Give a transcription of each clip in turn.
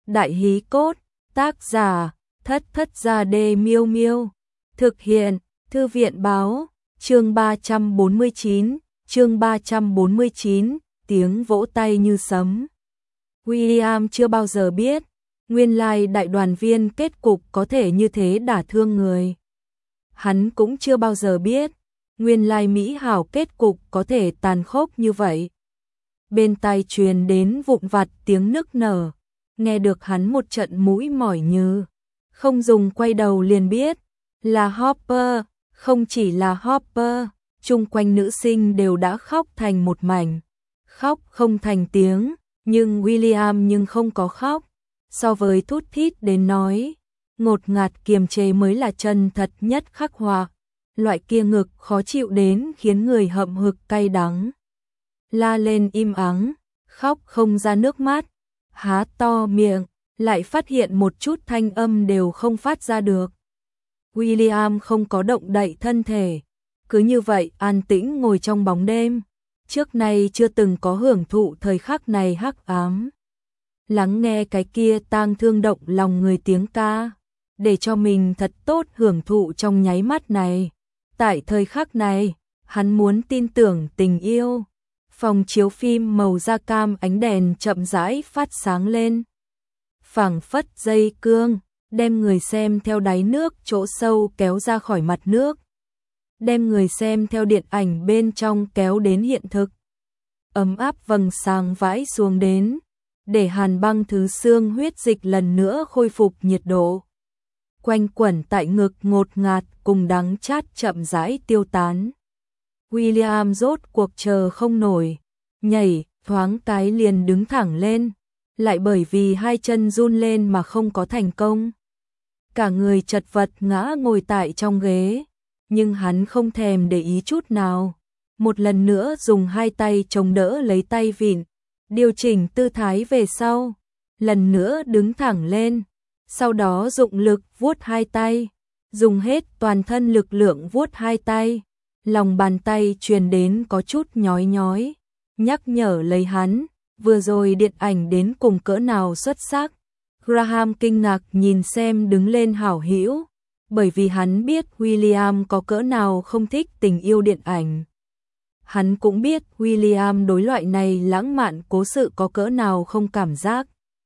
Đại hí cốt, tác giả, Thất Thất Gia Đê Miêu Miêu. Thực hiện, Thư viện báo, chương 349, tiếng vỗ tay như sấm. William chưa bao giờ biết, nguyên lai đại đoàn viên kết cục có thể như thế đả thương người. Hắn cũng chưa bao giờ biết, nguyên lai mỹ hảo kết cục có thể tàn khốc như vậy. Bên tai truyền đến vụn vặt tiếng nức nở, nghe được hắn một trận mũi mỏi như, không dùng quay đầu liền biết, là Hopper, không chỉ là Hopper, chung quanh nữ sinh đều đã khóc thành một mảnh, khóc không thành tiếng, nhưng William không có khóc, so với thút thít đến nói, ngột ngạt kiềm chế mới là chân thật nhất khắc họa, loại kia ngực khó chịu đến khiến người hậm hực cay đắng. La lên im ắng, khóc không ra nước mắt, há to miệng, lại phát hiện một chút thanh âm đều không phát ra được. William không có động đậy thân thể, cứ như vậy an tĩnh ngồi trong bóng đêm, trước nay chưa từng có hưởng thụ thời khắc này hắc ám. Lắng nghe cái kia tang thương động lòng người tiếng ca, để cho mình thật tốt hưởng thụ trong nháy mắt này. Tại thời khắc này, hắn muốn tin tưởng tình yêu. Phòng chiếu phim màu da cam ánh đèn chậm rãi phát sáng lên. Phảng phất dây cương, đem người xem theo đáy nước chỗ sâu kéo ra khỏi mặt nước. Đem người xem theo điện ảnh bên trong kéo đến hiện thực. Ấm áp vầng sáng vãi xuống đến, để hàn băng thứ xương huyết dịch lần nữa khôi phục nhiệt độ. Quanh quẩn tại ngực ngột ngạt cùng đắng chát chậm rãi tiêu tán. William rốt cuộc chờ không nổi, nhảy, thoáng cái liền đứng thẳng lên, lại bởi vì hai chân run lên mà không có thành công. Cả người chật vật ngã ngồi tại trong ghế, nhưng hắn không thèm để ý chút nào. Một lần nữa dùng hai tay chống đỡ lấy tay vịn, điều chỉnh tư thái về sau, lần nữa đứng thẳng lên, sau đó dụng lực vuốt hai tay, dùng hết toàn thân lực lượng vuốt hai tay. Lòng bàn tay truyền đến có chút nhói nhói, nhắc nhở lấy hắn, vừa rồi điện ảnh đến cùng cỡ nào xuất sắc. Graham kinh ngạc nhìn xem đứng lên hảo hữu, bởi vì hắn biết William có cỡ nào không thích tình yêu điện ảnh. Hắn cũng biết William đối loại này lãng mạn cố sự có cỡ nào không cảm giác.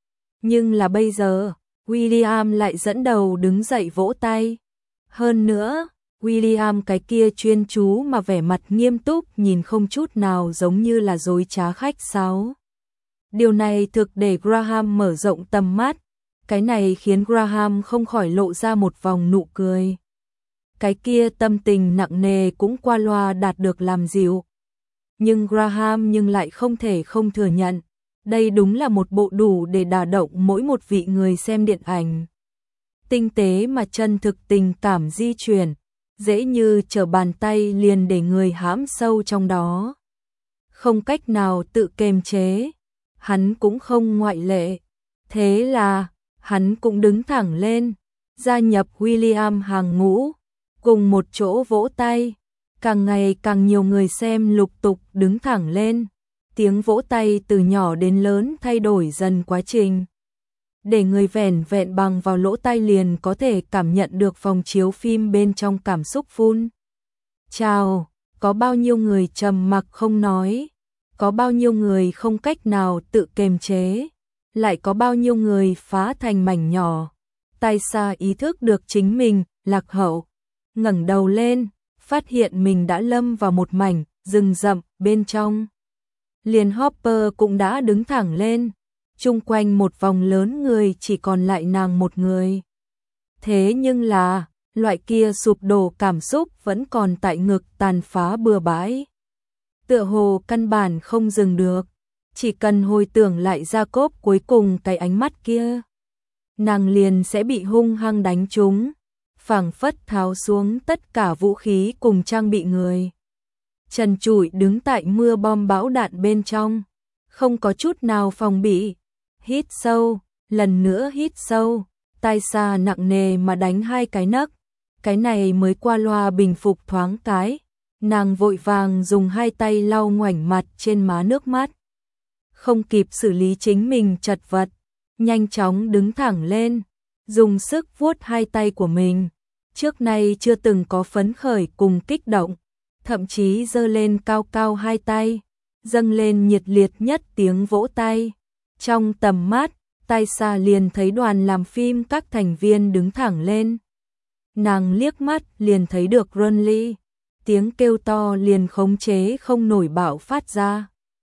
Nhưng là bây giờ, William lại dẫn đầu đứng dậy vỗ tay. Hơn nữa, William cái kia chuyên chú mà vẻ mặt nghiêm túc nhìn không chút nào giống như là dối trá khách sáo. Điều này thực để Graham mở rộng tầm mắt, cái này khiến Graham không khỏi lộ ra một vòng nụ cười. Cái kia tâm tình nặng nề cũng qua loa đạt được làm dịu. Nhưng Graham lại không thể không thừa nhận, đây đúng là một bộ đủ để đả động mỗi một vị người xem điện ảnh. Tinh tế mà chân thực tình cảm di chuyển, dễ như trở bàn tay liền để người hãm sâu trong đó. Không cách nào tự kiềm chế, hắn cũng không ngoại lệ. Thế là, hắn cũng đứng thẳng lên, gia nhập William hàng ngũ, cùng một chỗ vỗ tay. Càng ngày càng nhiều người xem lục tục đứng thẳng lên, tiếng vỗ tay từ nhỏ đến lớn thay đổi dần quá trình. Để người vẻn vẹn bằng vào lỗ tai liền có thể cảm nhận được phòng chiếu phim bên trong cảm xúc phun. Chào, có bao nhiêu người trầm mặc không nói, có bao nhiêu người không cách nào tự kiềm chế, lại có bao nhiêu người phá thành mảnh nhỏ. Tai xa ý thức được chính mình lạc hậu, ngẩng đầu lên, phát hiện mình đã lâm vào một mảnh rừng rậm bên trong. Liền Hopper cũng đã đứng thẳng lên. Chung quanh một vòng lớn người chỉ còn lại nàng một người. Thế nhưng là, loại kia sụp đổ cảm xúc vẫn còn tại ngực tàn phá bừa bãi. Tựa hồ căn bản không dừng được, chỉ cần hồi tưởng lại Jacob cuối cùng cái ánh mắt kia. Nàng liền sẽ bị hung hăng đánh trúng, phảng phất tháo xuống tất cả vũ khí cùng trang bị người. Trần trụi đứng tại mưa bom bão đạn bên trong, không có chút nào phòng bị. Hít sâu, lần nữa hít sâu, tai xa nặng nề mà đánh hai cái nấc, cái này mới qua loa bình phục thoáng cái. Nàng vội vàng dùng hai tay lau ngoảnh mặt trên má nước mắt. Không kịp xử lý chính mình chật vật, nhanh chóng đứng thẳng lên, dùng sức vuốt hai tay của mình. Trước nay chưa từng có phấn khởi cùng kích động, thậm chí giơ lên cao cao hai tay, dâng lên nhiệt liệt nhất tiếng vỗ tay. Trong tầm mắt, Taisa liền thấy đoàn làm phim các thành viên đứng thẳng lên. Nàng liếc mắt liền thấy được Renly, tiếng kêu to liền khống chế không nổi bạo phát ra.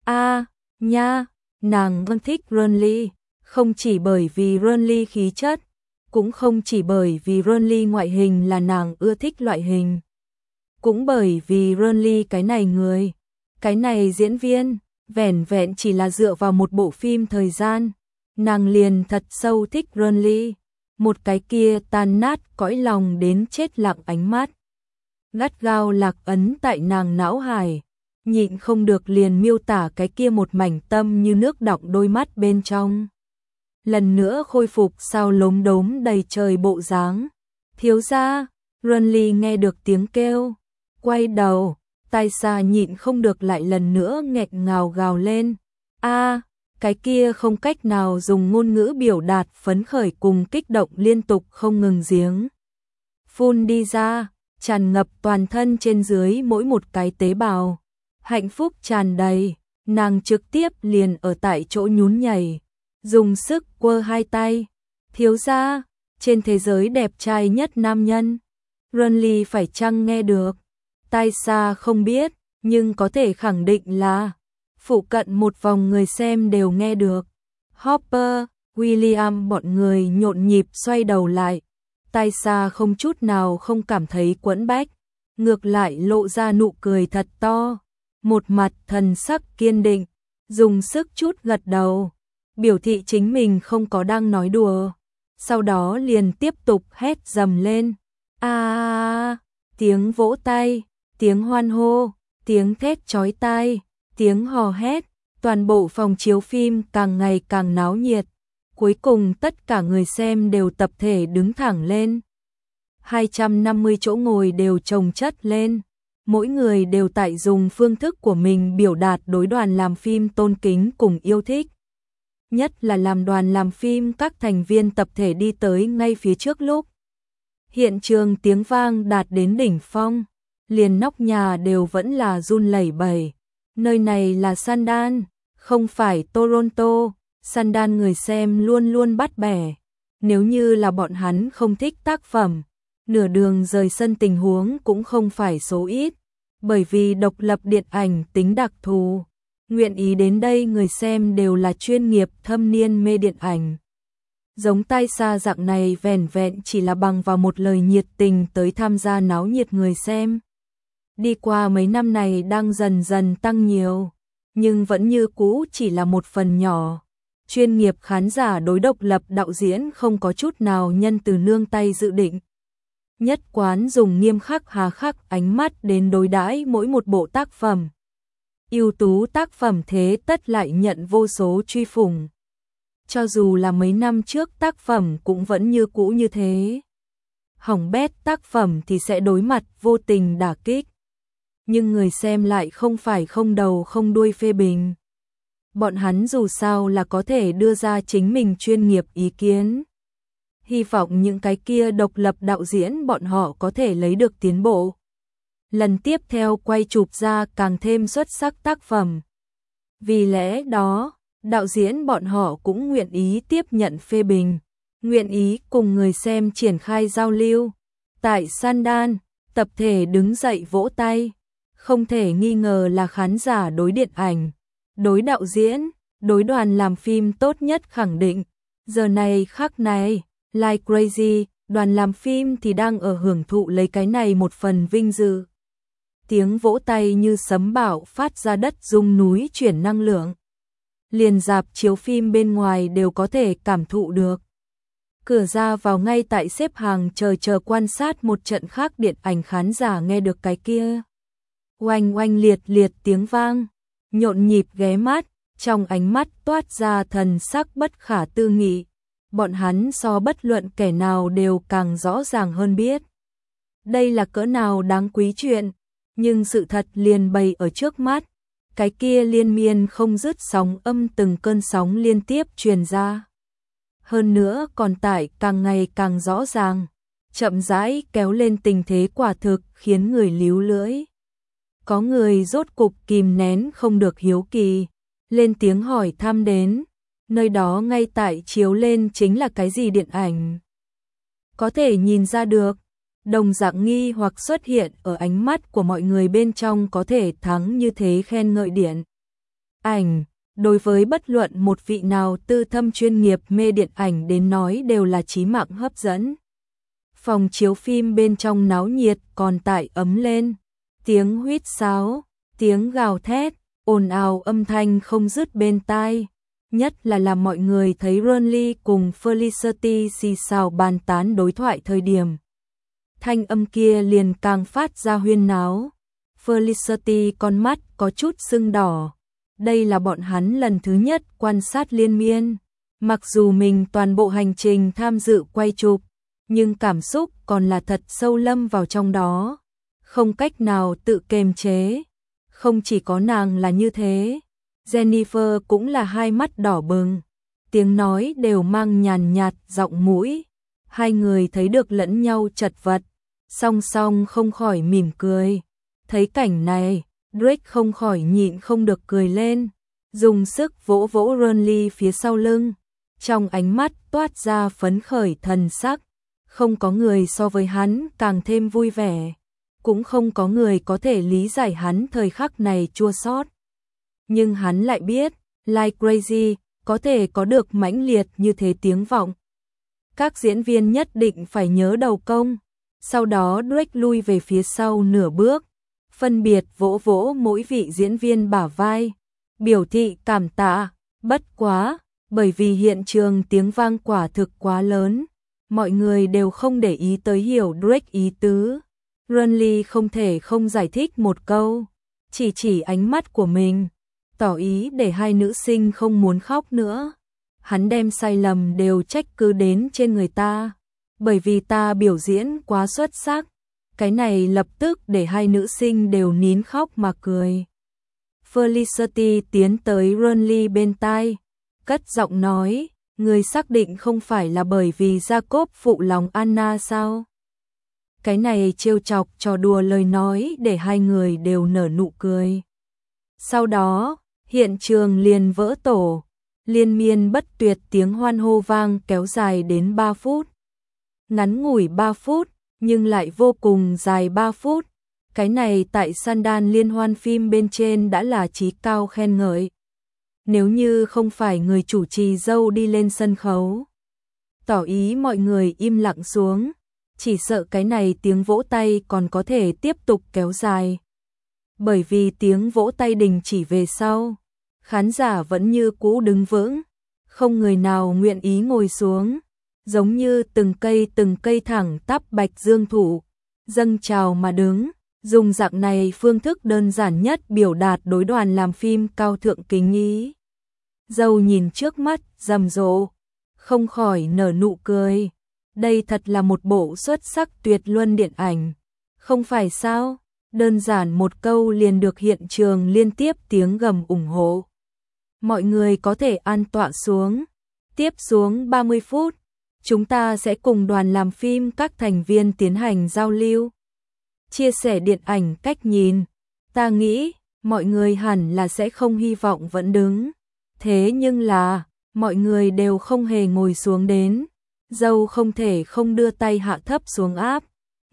Nha, nàng vẫn thích Renly, không chỉ bởi vì Renly khí chất, cũng không chỉ bởi vì Renly ngoại hình là nàng ưa thích loại hình, cũng bởi vì Renly cái này người, cái này diễn viên, vẻn vẹn chỉ là dựa vào một bộ phim thời gian, nàng liền thật sâu thích Renly, một cái kia tan nát cõi lòng đến chết lặng ánh mắt. Gắt gao lạc ấn tại nàng não hải, nhịn không được liền miêu tả cái kia một mảnh tâm như nước đọng đôi mắt bên trong. Lần nữa khôi phục sao lốm đốm đầy trời bộ dáng. Thiếu gia, Renly nghe được tiếng kêu, quay đầu, Taisa nhịn không được lại lần nữa nghẹn ngào gào lên. Cái kia không cách nào dùng ngôn ngữ biểu đạt phấn khởi cùng kích động liên tục không ngừng giếng phun đi ra, tràn ngập toàn thân trên dưới mỗi một cái tế bào. Hạnh phúc tràn đầy, nàng trực tiếp liền ở tại chỗ nhún nhảy, dùng sức quơ hai tay. Thiếu gia, trên thế giới đẹp trai nhất nam nhân. Renly phải chăng nghe được? Taisa không biết, nhưng có thể khẳng định là phụ cận một vòng người xem đều nghe được. Hopper, William bọn người nhộn nhịp xoay đầu lại. Taisa không chút nào không cảm thấy quẫn bách, ngược lại lộ ra nụ cười thật to, một mặt thần sắc kiên định, dùng sức chút gật đầu, biểu thị chính mình không có đang nói đùa. Sau đó liền tiếp tục hét dầm lên. Tiếng vỗ tay, tiếng hoan hô, tiếng thét chói tai, tiếng hò hét, toàn bộ phòng chiếu phim càng ngày càng náo nhiệt. Cuối cùng tất cả người xem đều tập thể đứng thẳng lên. 250 chỗ ngồi đều chồng chất lên. Mỗi người đều tại dùng phương thức của mình biểu đạt đối đoàn làm phim tôn kính cùng yêu thích. Nhất là làm đoàn làm phim các thành viên tập thể đi tới ngay phía trước lúc. Hiện trường tiếng vang đạt đến đỉnh phong, liền nóc nhà đều vẫn là run lẩy bẩy. Nơi này là Sundance, không phải Toronto. Sundance người xem luôn luôn bắt bẻ. Nếu như là bọn hắn không thích tác phẩm, nửa đường rời sân tình huống cũng không phải số ít. Bởi vì độc lập điện ảnh tính đặc thù, nguyện ý đến đây người xem đều là chuyên nghiệp thâm niên mê điện ảnh. Giống Taisa dạng này vẻn vẹn chỉ là bằng vào một lời nhiệt tình tới tham gia náo nhiệt người xem. Đi qua mấy năm này đang dần dần tăng nhiều, nhưng vẫn như cũ chỉ là một phần nhỏ. Chuyên nghiệp khán giả đối độc lập đạo diễn không có chút nào nhân từ nương tay dự định. Nhất quán dùng nghiêm khắc hà khắc ánh mắt đến đối đãi mỗi một bộ tác phẩm. Ưu tú tác phẩm thế tất lại nhận vô số truy phủng. Cho dù là mấy năm trước tác phẩm cũng vẫn như cũ như thế. Hỏng bét tác phẩm thì sẽ đối mặt vô tình đả kích. Nhưng người xem lại không phải không đầu không đuôi phê bình. Bọn hắn dù sao là có thể đưa ra chính mình chuyên nghiệp ý kiến. Hy vọng những cái kia độc lập đạo diễn bọn họ có thể lấy được tiến bộ. Lần tiếp theo quay chụp ra càng thêm xuất sắc tác phẩm. Vì lẽ đó, đạo diễn bọn họ cũng nguyện ý tiếp nhận phê bình, nguyện ý cùng người xem triển khai giao lưu. Tại Sundance, tập thể đứng dậy vỗ tay, không thể nghi ngờ là khán giả đối điện ảnh, đối đạo diễn, đối đoàn làm phim tốt nhất khẳng định. Giờ này khắc này, Like Crazy, đoàn làm phim thì đang ở hưởng thụ lấy cái này một phần vinh dự. Tiếng vỗ tay như sấm bạo phát ra đất rung núi chuyển năng lượng. Liền rạp chiếu phim bên ngoài đều có thể cảm thụ được. Cửa ra vào ngay tại xếp hàng chờ quan sát một trận khác điện ảnh khán giả nghe được cái kia. Oanh oanh liệt liệt tiếng vang, nhộn nhịp ghé mắt, trong ánh mắt toát ra thần sắc bất khả tư nghị. Bọn hắn so bất luận kẻ nào đều càng rõ ràng hơn biết. Đây là cỡ nào đáng quý chuyện, nhưng sự thật liền bày ở trước mắt. Cái kia liên miên không dứt sóng âm từng cơn sóng liên tiếp truyền ra. hơn nữa còn tải càng ngày càng rõ ràng, chậm rãi kéo lên tình thế quả thực khiến người líu lưỡi. Có người rốt cục kìm nén không được hiếu kỳ, lên tiếng hỏi thăm đến, nơi đó ngay tại chiếu lên chính là cái gì điện ảnh? Có thể nhìn ra được, đồng dạng nghi hoặc xuất hiện ở ánh mắt của mọi người bên trong có thể thắng như thế khen ngợi điện ảnh. Đối với bất luận một vị nào tư thâm chuyên nghiệp mê điện ảnh đến nói đều là chí mạng hấp dẫn. Phòng chiếu phim bên trong náo nhiệt còn tải ấm lên, tiếng huýt sáo, tiếng gào thét, ồn ào âm thanh không dứt bên tai. Nhất là làm mọi người thấy Ronly cùng Felicity xì xào bàn tán đối thoại thời điểm. Thanh âm kia liền càng phát ra huyên náo. Felicity con mắt có chút sưng đỏ. Đây là bọn hắn lần thứ nhất quan sát liên miên. Mặc dù mình toàn bộ hành trình tham dự quay chụp, nhưng cảm xúc còn là thật sâu lâm vào trong đó. Không cách nào tự kiềm chế. Không chỉ có nàng là như thế. Jennifer cũng là hai mắt đỏ bừng. Tiếng nói đều mang nhàn nhạt giọng mũi. Hai người thấy được lẫn nhau chật vật. Song song không khỏi mỉm cười. Thấy cảnh này, Drake không khỏi nhịn không được cười lên, dùng sức vỗ vỗ Ronly phía sau lưng, trong ánh mắt toát ra phấn khởi thần sắc, không có người so với hắn càng thêm vui vẻ, cũng không có người có thể lý giải hắn thời khắc này chua xót. Nhưng hắn lại biết, Like Crazy có thể có được mãnh liệt như thế tiếng vọng. Các diễn viên nhất định phải nhớ đầu công. Sau đó Drake lui về phía sau nửa bước, phân biệt vỗ vỗ mỗi vị diễn viên bả vai, biểu thị cảm tạ. Bất quá, bởi vì hiện trường tiếng vang quả thực quá lớn, mọi người đều không để ý tới hiểu Drake ý tứ. Ronly không thể không giải thích một câu, chỉ ánh mắt của mình, tỏ ý để hai nữ sinh không muốn khóc nữa. Hắn đem sai lầm đều trách cứ đến trên người ta, bởi vì ta biểu diễn quá xuất sắc. Cái này lập tức để hai nữ sinh đều nín khóc mà cười. Felicity tiến tới Ronly bên tai, cất giọng nói, người xác định không phải là bởi vì Jacob phụ lòng Anna sao? Cái này trêu chọc trò đùa lời nói để hai người đều nở nụ cười. Sau đó, hiện trường liền vỡ tổ, liên miên bất tuyệt tiếng hoan hô vang kéo dài đến 3 phút. Ngắn ngủi 3 phút, nhưng lại vô cùng dài 3 phút. Cái này tại Sundance liên hoan phim bên trên đã là chí cao khen ngợi. Nếu như không phải người chủ trì dâu đi lên sân khấu, tỏ ý mọi người im lặng xuống, chỉ sợ cái này tiếng vỗ tay còn có thể tiếp tục kéo dài. Bởi vì tiếng vỗ tay đình chỉ về sau, khán giả vẫn như cũ đứng vững, không người nào nguyện ý ngồi xuống, giống như từng cây thẳng tắp bạch dương thụ, dâng trào mà đứng, dùng dạng này phương thức đơn giản nhất biểu đạt đối đoàn làm phim cao thượng kính ý. Dâu nhìn trước mắt rầm rộ, không khỏi nở nụ cười. Đây thật là một bộ xuất sắc tuyệt luân điện ảnh, không phải sao? Đơn giản một câu liền được hiện trường liên tiếp tiếng gầm ủng hộ. Mọi người có thể an tọa xuống. Tiếp xuống 30 phút, chúng ta sẽ cùng đoàn làm phim các thành viên tiến hành giao lưu, chia sẻ điện ảnh cách nhìn. Ta nghĩ, mọi người hẳn là sẽ không hy vọng vẫn đứng. Thế nhưng là, mọi người đều không hề ngồi xuống đến. Dâu không thể không đưa tay hạ thấp xuống áp.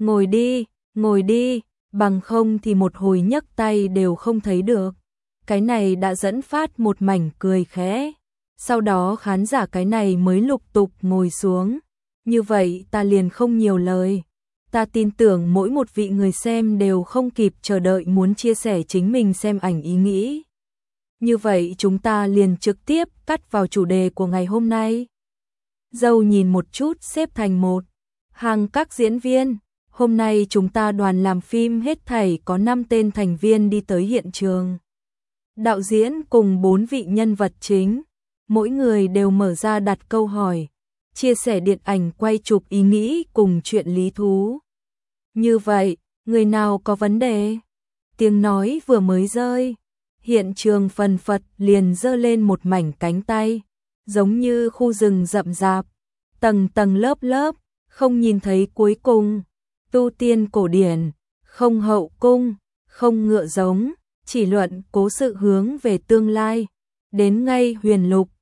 Ngồi đi, bằng không thì một hồi nhấc tay đều không thấy được. Cái này đã dẫn phát một mảnh cười khẽ. Sau đó khán giả cái này mới lục tục ngồi xuống. Như vậy ta liền không nhiều lời. Ta tin tưởng mỗi một vị người xem đều không kịp chờ đợi muốn chia sẻ chính mình xem ảnh ý nghĩ. Như vậy chúng ta liền trực tiếp cắt vào chủ đề của ngày hôm nay. Dâu nhìn một chút xếp thành một hàng các diễn viên. Hôm nay chúng ta đoàn làm phim hết thảy có 5 tên thành viên đi tới hiện trường. Đạo diễn cùng 4 vị nhân vật chính. Mỗi người đều mở ra đặt câu hỏi, chia sẻ điện ảnh quay chụp ý nghĩ cùng chuyện lý thú. Như vậy, người nào có vấn đề? Tiếng nói vừa mới rơi, hiện trường phần phật liền giơ lên một mảnh cánh tay, giống như khu rừng rậm rạp, tầng tầng lớp lớp, không nhìn thấy cuối cùng. Tu tiên cổ điển, không hậu cung, không ngựa giống, chỉ luận cố sự hướng về tương lai. Đến ngay huyền lục,